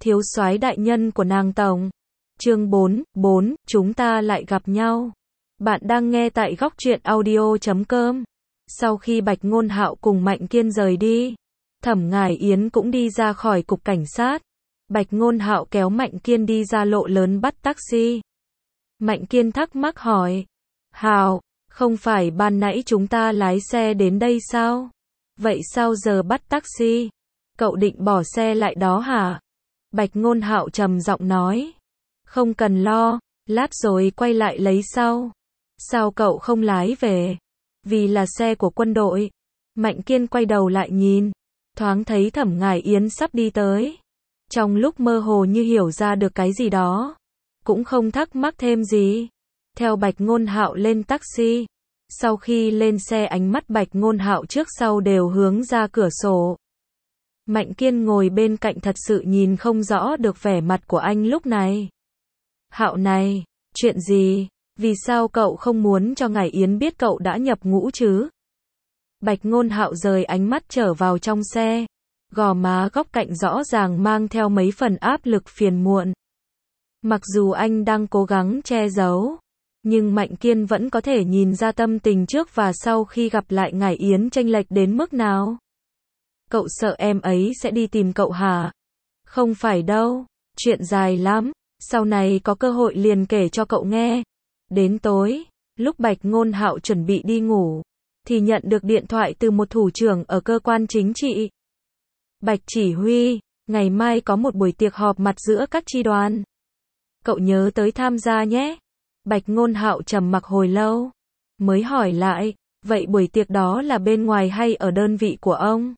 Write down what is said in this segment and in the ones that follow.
thiếu soái đại nhân của nàng tổng. Chương 4, chúng ta lại gặp nhau. Bạn đang nghe tại góc truyện audio.com. Sau khi Bạch Ngôn Hạo cùng Mạnh Kiên rời đi, Thẩm Ngải Yến cũng đi ra khỏi cục cảnh sát. Bạch Ngôn Hạo kéo Mạnh Kiên đi ra lộ lớn bắt taxi. Mạnh Kiên thắc mắc hỏi, Hạo, không phải ban nãy chúng ta lái xe đến đây sao? Vậy sao giờ bắt taxi? Cậu định bỏ xe lại đó hả? Bạch Ngôn Hạo trầm giọng nói, không cần lo, lát rồi quay lại lấy sau. Sao cậu không lái về? Vì là xe của quân đội. Mạnh Kiên quay đầu lại nhìn, thoáng thấy Thẩm Ngải Yến sắp đi tới. Trong lúc mơ hồ như hiểu ra được cái gì đó, cũng không thắc mắc thêm gì. Theo Bạch Ngôn Hạo lên taxi. Sau khi lên xe ánh mắt Bạch Ngôn Hạo trước sau đều hướng ra cửa sổ. Mạnh Kiên ngồi bên cạnh thật sự nhìn không rõ được vẻ mặt của anh lúc này. Hạo này, chuyện gì? Vì sao cậu không muốn cho Ngải Yến biết cậu đã nhập ngũ chứ? Bạch Ngôn Hạo rời ánh mắt trở vào trong xe. Gò má góc cạnh rõ ràng mang theo mấy phần áp lực phiền muộn. Mặc dù anh đang cố gắng che giấu, nhưng Mạnh Kiên vẫn có thể nhìn ra tâm tình trước và sau khi gặp lại Ngải Yến chênh lệch đến mức nào. Cậu sợ em ấy sẽ đi tìm cậu hả? Không phải đâu, chuyện dài lắm, sau này có cơ hội liền kể cho cậu nghe. Đến tối, lúc Bạch Ngôn Hạo chuẩn bị đi ngủ, thì nhận được điện thoại từ một thủ trưởng ở cơ quan chính trị. Bạch chỉ huy, ngày mai có một buổi tiệc họp mặt giữa các chi đoàn. Cậu nhớ tới tham gia nhé. Bạch Ngôn Hạo trầm mặc hồi lâu, mới hỏi lại, vậy buổi tiệc đó là bên ngoài hay ở đơn vị của ông?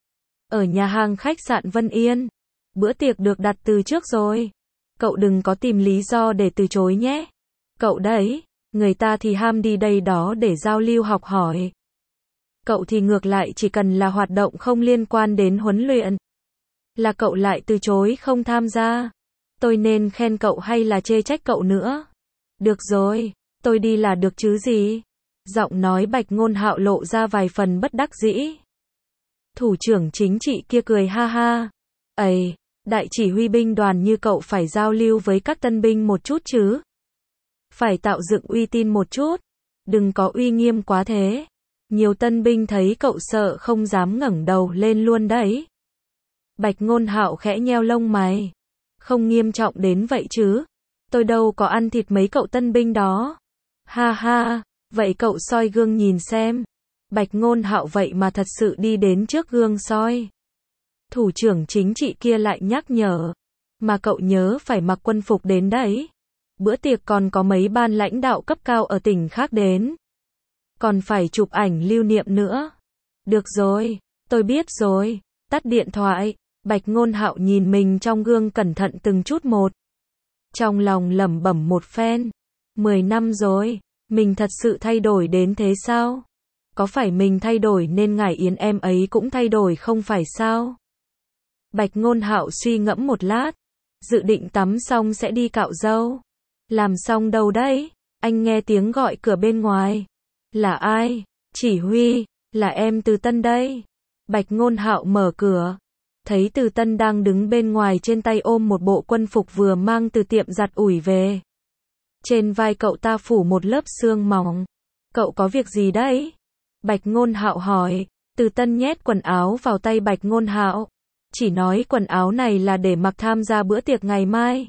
Ở nhà hàng khách sạn Vân Yên. Bữa tiệc được đặt từ trước rồi. Cậu đừng có tìm lý do để từ chối nhé. Cậu đấy, người ta thì ham đi đây đó để giao lưu học hỏi. Cậu thì ngược lại chỉ cần là hoạt động không liên quan đến huấn luyện, là cậu lại từ chối không tham gia. Tôi nên khen cậu hay là chê trách cậu nữa? Được rồi, tôi đi là được chứ gì? Giọng nói Bạch Ngôn Hạo lộ ra vài phần bất đắc dĩ. Thủ trưởng chính trị kia cười ha ha. Ây, đại chỉ huy binh đoàn như cậu phải giao lưu với các tân binh một chút chứ. Phải tạo dựng uy tín một chút. Đừng có uy nghiêm quá thế. Nhiều tân binh thấy cậu sợ không dám ngẩng đầu lên luôn đấy. Bạch Ngôn Hạo khẽ nheo lông mày. Không nghiêm trọng đến vậy chứ. Tôi đâu có ăn thịt mấy cậu tân binh đó. Ha ha, vậy cậu soi gương nhìn xem. Bạch Ngôn Hạo vậy mà thật sự đi đến trước gương soi. Thủ trưởng chính trị kia lại nhắc nhở. Mà cậu nhớ phải mặc quân phục đến đấy. Bữa tiệc còn có mấy ban lãnh đạo cấp cao ở tỉnh khác đến. Còn phải chụp ảnh lưu niệm nữa. Được rồi, tôi biết rồi. Tắt điện thoại. Bạch Ngôn Hạo nhìn mình trong gương cẩn thận từng chút một. Trong lòng lẩm bẩm một phen. 10 năm rồi, mình thật sự thay đổi đến thế sao? Có phải mình thay đổi nên Ngải Yến em ấy cũng thay đổi không phải sao? Bạch Ngôn Hạo suy ngẫm một lát. Dự định tắm xong sẽ đi cạo râu. Làm xong đâu đấy? Anh nghe tiếng gọi cửa bên ngoài. Là ai? Chỉ huy, là em Từ Tân đây. Bạch Ngôn Hạo mở cửa. Thấy Từ Tân đang đứng bên ngoài trên tay ôm một bộ quân phục vừa mang từ tiệm giặt ủi về. Trên vai cậu ta phủ một lớp sương mỏng. Cậu có việc gì đấy? Bạch Ngôn Hạo hỏi. Từ Tân nhét quần áo vào tay Bạch Ngôn Hạo. Chỉ nói quần áo này là để mặc tham gia bữa tiệc ngày mai.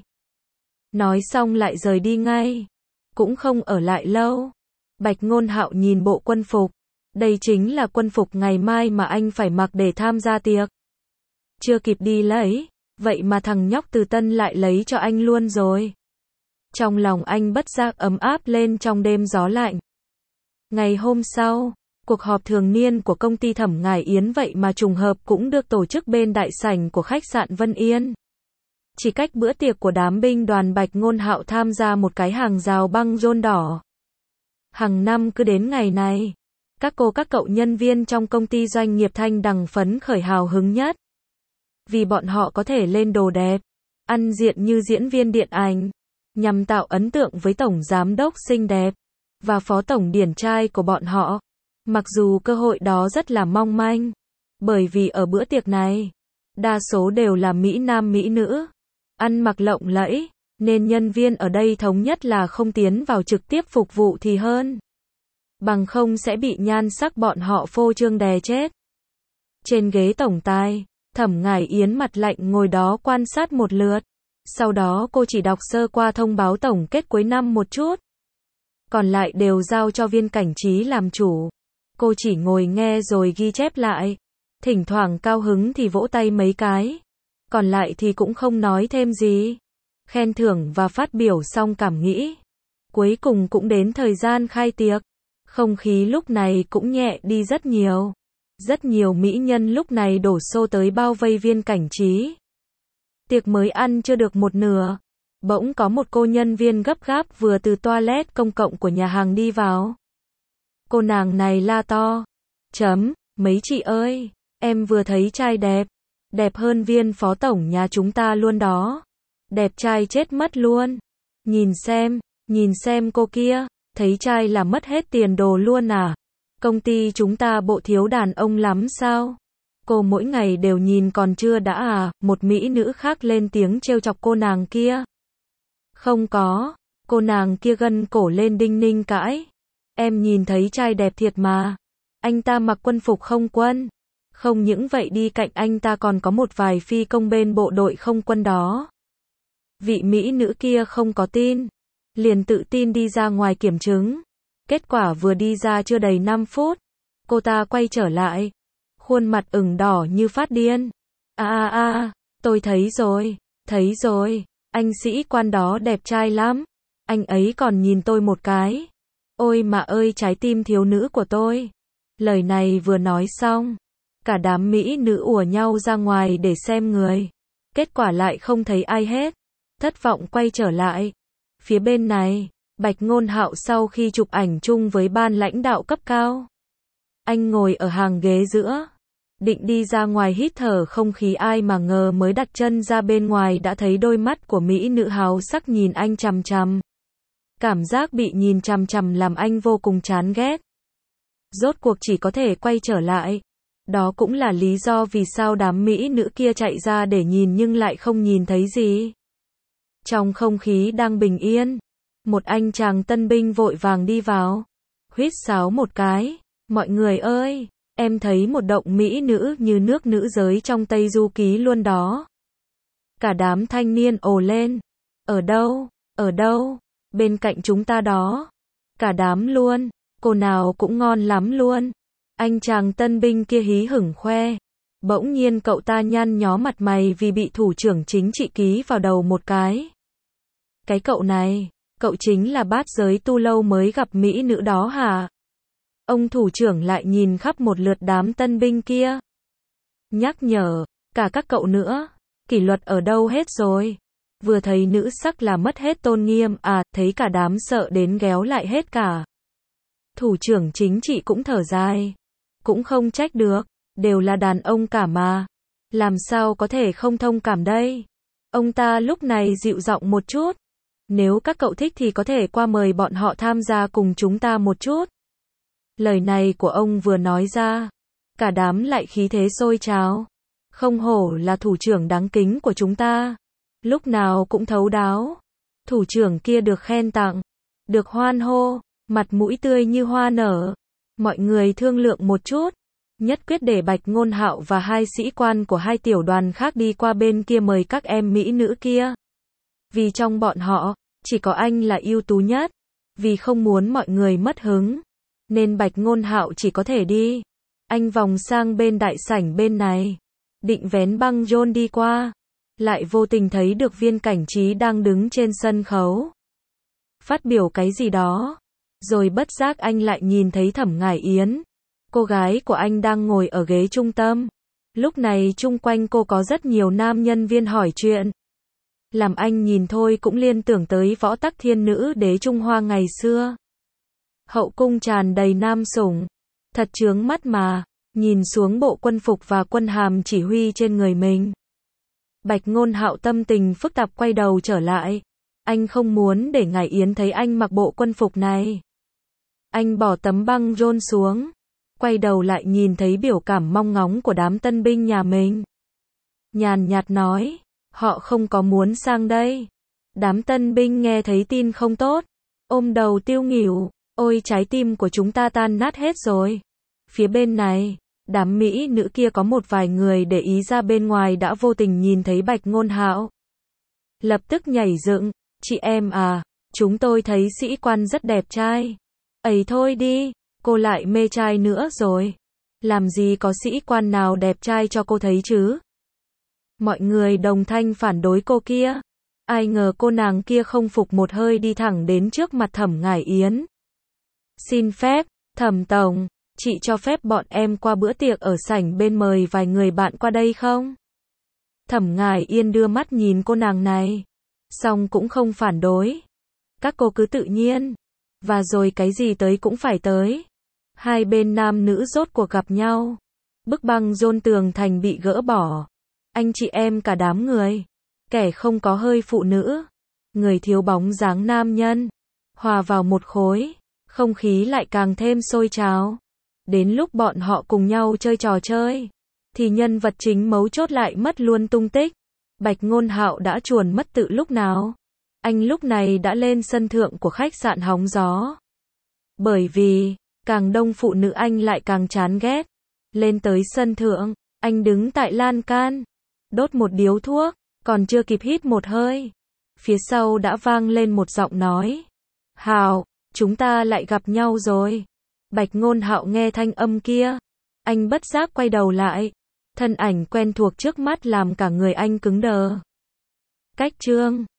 Nói xong lại rời đi ngay. Cũng không ở lại lâu. Bạch Ngôn Hạo nhìn bộ quân phục. Đây chính là quân phục ngày mai mà anh phải mặc để tham gia tiệc. Chưa kịp đi lấy, vậy mà thằng nhóc Từ Tân lại lấy cho anh luôn rồi. Trong lòng anh bất giác ấm áp lên trong đêm gió lạnh. Ngày hôm sau, cuộc họp thường niên của công ty Thẩm Ngải Yến vậy mà trùng hợp cũng được tổ chức bên đại sảnh của khách sạn Vân Yên. Chỉ cách bữa tiệc của đám binh đoàn Bạch Ngôn Hạo tham gia một cái hàng rào băng rôn đỏ. Hàng năm cứ đến ngày này, các cô các cậu nhân viên trong công ty doanh nghiệp Thanh Đằng phấn khởi hào hứng nhất. Vì bọn họ có thể lên đồ đẹp, ăn diện như diễn viên điện ảnh, nhằm tạo ấn tượng với tổng giám đốc xinh đẹp và phó tổng điển trai của bọn họ. Mặc dù cơ hội đó rất là mong manh, bởi vì ở bữa tiệc này, đa số đều là mỹ nam mỹ nữ, ăn mặc lộng lẫy, nên nhân viên ở đây thống nhất là không tiến vào trực tiếp phục vụ thì hơn. Bằng không sẽ bị nhan sắc bọn họ phô trương đè chết. Trên ghế tổng tài, Thẩm Ngải Yến mặt lạnh ngồi đó quan sát một lượt. Sau đó cô chỉ đọc sơ qua thông báo tổng kết cuối năm một chút. Còn lại đều giao cho viên cảnh trí làm chủ. Cô chỉ ngồi nghe rồi ghi chép lại. Thỉnh thoảng cao hứng thì vỗ tay mấy cái. Còn lại thì cũng không nói thêm gì. Khen thưởng và phát biểu xong cảm nghĩ. Cuối cùng cũng đến thời gian khai tiệc. Không khí lúc này cũng nhẹ đi rất nhiều. Rất nhiều mỹ nhân lúc này đổ xô tới bao vây viên cảnh trí. Tiệc mới ăn chưa được một nửa. Bỗng có một cô nhân viên gấp gáp vừa từ toilet công cộng của nhà hàng đi vào. Cô nàng này la to. Mấy chị ơi, em vừa thấy trai đẹp. Đẹp hơn viên phó tổng nhà chúng ta luôn đó. Đẹp trai chết mất luôn. Nhìn xem cô kia, thấy trai là mất hết tiền đồ luôn à? Công ty chúng ta bộ thiếu đàn ông lắm sao? Cô mỗi ngày đều nhìn còn chưa đã à? Một mỹ nữ khác lên tiếng trêu chọc cô nàng kia. Không có, cô nàng kia gân cổ lên đinh ninh cãi. Em nhìn thấy trai đẹp thiệt mà. Anh ta mặc quân phục không quân. Không những vậy đi cạnh anh ta còn có một vài phi công bên bộ đội không quân đó. Vị mỹ nữ kia không có tin. Liền tự tin đi ra ngoài kiểm chứng. Kết quả vừa đi ra chưa đầy 5 phút. Cô ta quay trở lại. Khuôn mặt ửng đỏ như phát điên. Tôi thấy rồi. Anh sĩ quan đó đẹp trai lắm. Anh ấy còn nhìn tôi một cái. Ôi mà ơi trái tim thiếu nữ của tôi. Lời này vừa nói xong. Cả đám mỹ nữ ùa nhau ra ngoài để xem người. Kết quả lại không thấy ai hết. Thất vọng quay trở lại. Phía bên này, Bạch Ngôn Hạo sau khi chụp ảnh chung với ban lãnh đạo cấp cao. Anh ngồi ở hàng ghế giữa. Định đi ra ngoài hít thở không khí ai mà ngờ mới đặt chân ra bên ngoài đã thấy đôi mắt của mỹ nữ háo sắc nhìn anh chằm chằm. Cảm giác bị nhìn chằm chằm làm anh vô cùng chán ghét. Rốt cuộc chỉ có thể quay trở lại. Đó cũng là lý do vì sao đám mỹ nữ kia chạy ra để nhìn nhưng lại không nhìn thấy gì. Trong không khí đang bình yên, một anh chàng tân binh vội vàng đi vào, huýt sáo một cái. Mọi người ơi, em thấy một động mỹ nữ như nước nữ giới trong Tây Du Ký luôn đó. Cả đám thanh niên ồ lên. Ở đâu? Bên cạnh chúng ta đó. Cả đám luôn, cô nào cũng ngon lắm luôn. Anh chàng tân binh kia hí hửng khoe. Bỗng nhiên cậu ta nhăn nhó mặt mày vì bị thủ trưởng chính trị ký vào đầu một cái. Cái cậu này, cậu chính là bát giới tu lâu mới gặp mỹ nữ đó hả? Ông thủ trưởng lại nhìn khắp một lượt đám tân binh kia. Nhắc nhở, cả các cậu nữa, kỷ luật ở đâu hết rồi? Vừa thấy nữ sắc là mất hết tôn nghiêm à, thấy cả đám sợ đến ghéo lại hết cả. Thủ trưởng chính trị cũng thở dài. Cũng không trách được, đều là đàn ông cả mà. Làm sao có thể không thông cảm đây? Ông ta lúc này dịu giọng một chút. Nếu các cậu thích thì có thể qua mời bọn họ tham gia cùng chúng ta một chút. Lời này của ông vừa nói ra, cả đám lại khí thế sôi trào. Không hổ là thủ trưởng đáng kính của chúng ta. Lúc nào cũng thấu đáo. Thủ trưởng kia được khen tặng, được hoan hô, mặt mũi tươi như hoa nở. Mọi người thương lượng một chút, nhất quyết để Bạch Ngôn Hạo và hai sĩ quan của hai tiểu đoàn khác đi qua bên kia mời các em mỹ nữ kia. Vì trong bọn họ, chỉ có anh là ưu tú nhất. Vì không muốn mọi người mất hứng, nên Bạch Ngôn Hạo chỉ có thể đi. Anh vòng sang bên đại sảnh bên này, định vén băng rôn đi qua, lại vô tình thấy được viên cảnh trí đang đứng trên sân khấu. Phát biểu cái gì đó, rồi bất giác anh lại nhìn thấy Thẩm Ngải Yến. Cô gái của anh đang ngồi ở ghế trung tâm. Lúc này chung quanh cô có rất nhiều nam nhân viên hỏi chuyện. Làm anh nhìn thôi cũng liên tưởng tới Võ Tắc Thiên nữ đế Trung Hoa ngày xưa. Hậu cung tràn đầy nam sủng. Thật chướng mắt mà, nhìn xuống bộ quân phục và quân hàm chỉ huy trên người mình. Bạch Ngôn Hạo tâm tình phức tạp quay đầu trở lại. Anh không muốn để Ngải Yến thấy anh mặc bộ quân phục này. Anh bỏ tấm băng rôn xuống, quay đầu lại nhìn thấy biểu cảm mong ngóng của đám tân binh nhà mình. Nhàn nhạt nói, Họ không có muốn sang đây. Đám tân binh nghe thấy tin không tốt, ôm đầu tiêu nghỉu, ôi trái tim của chúng ta tan nát hết rồi. Phía bên này, đám mỹ nữ kia có một vài người để ý ra bên ngoài đã vô tình nhìn thấy Bạch Ngôn Hạo. Lập tức nhảy dựng, chị em à, chúng tôi thấy sĩ quan rất đẹp trai. Ấy thôi đi, cô lại mê trai nữa rồi. Làm gì có sĩ quan nào đẹp trai cho cô thấy chứ? Mọi người đồng thanh phản đối cô kia. Ai ngờ cô nàng kia không phục một hơi đi thẳng đến trước mặt Thẩm Ngải Yến. Xin phép, Thẩm tổng, chị cho phép bọn em qua bữa tiệc ở sảnh bên mời vài người bạn qua đây không? Thẩm Ngải Yên đưa mắt nhìn cô nàng này, xong cũng không phản đối. Các cô cứ tự nhiên. Và rồi cái gì tới cũng phải tới. Hai bên nam nữ rốt cuộc gặp nhau. Bức băng dôn tường thành bị gỡ bỏ. Anh chị em cả đám người. Kẻ không có hơi phụ nữ. Người thiếu bóng dáng nam nhân. Hòa vào một khối. Không khí lại càng thêm sôi trào. Đến lúc bọn họ cùng nhau chơi trò chơi, thì nhân vật chính mấu chốt lại mất luôn tung tích. Bạch Ngôn Hạo đã chuồn mất từ lúc nào? Anh lúc này đã lên sân thượng của khách sạn hóng gió. Bởi vì, càng đông phụ nữ anh lại càng chán ghét. Lên tới sân thượng, anh đứng tại lan can, đốt một điếu thuốc, còn chưa kịp hít một hơi. Phía sau đã vang lên một giọng nói. Hạo, chúng ta lại gặp nhau rồi. Bạch Ngôn Hạo nghe thanh âm kia. Anh bất giác quay đầu lại. Thân ảnh quen thuộc trước mắt làm cả người anh cứng đờ. Cách chương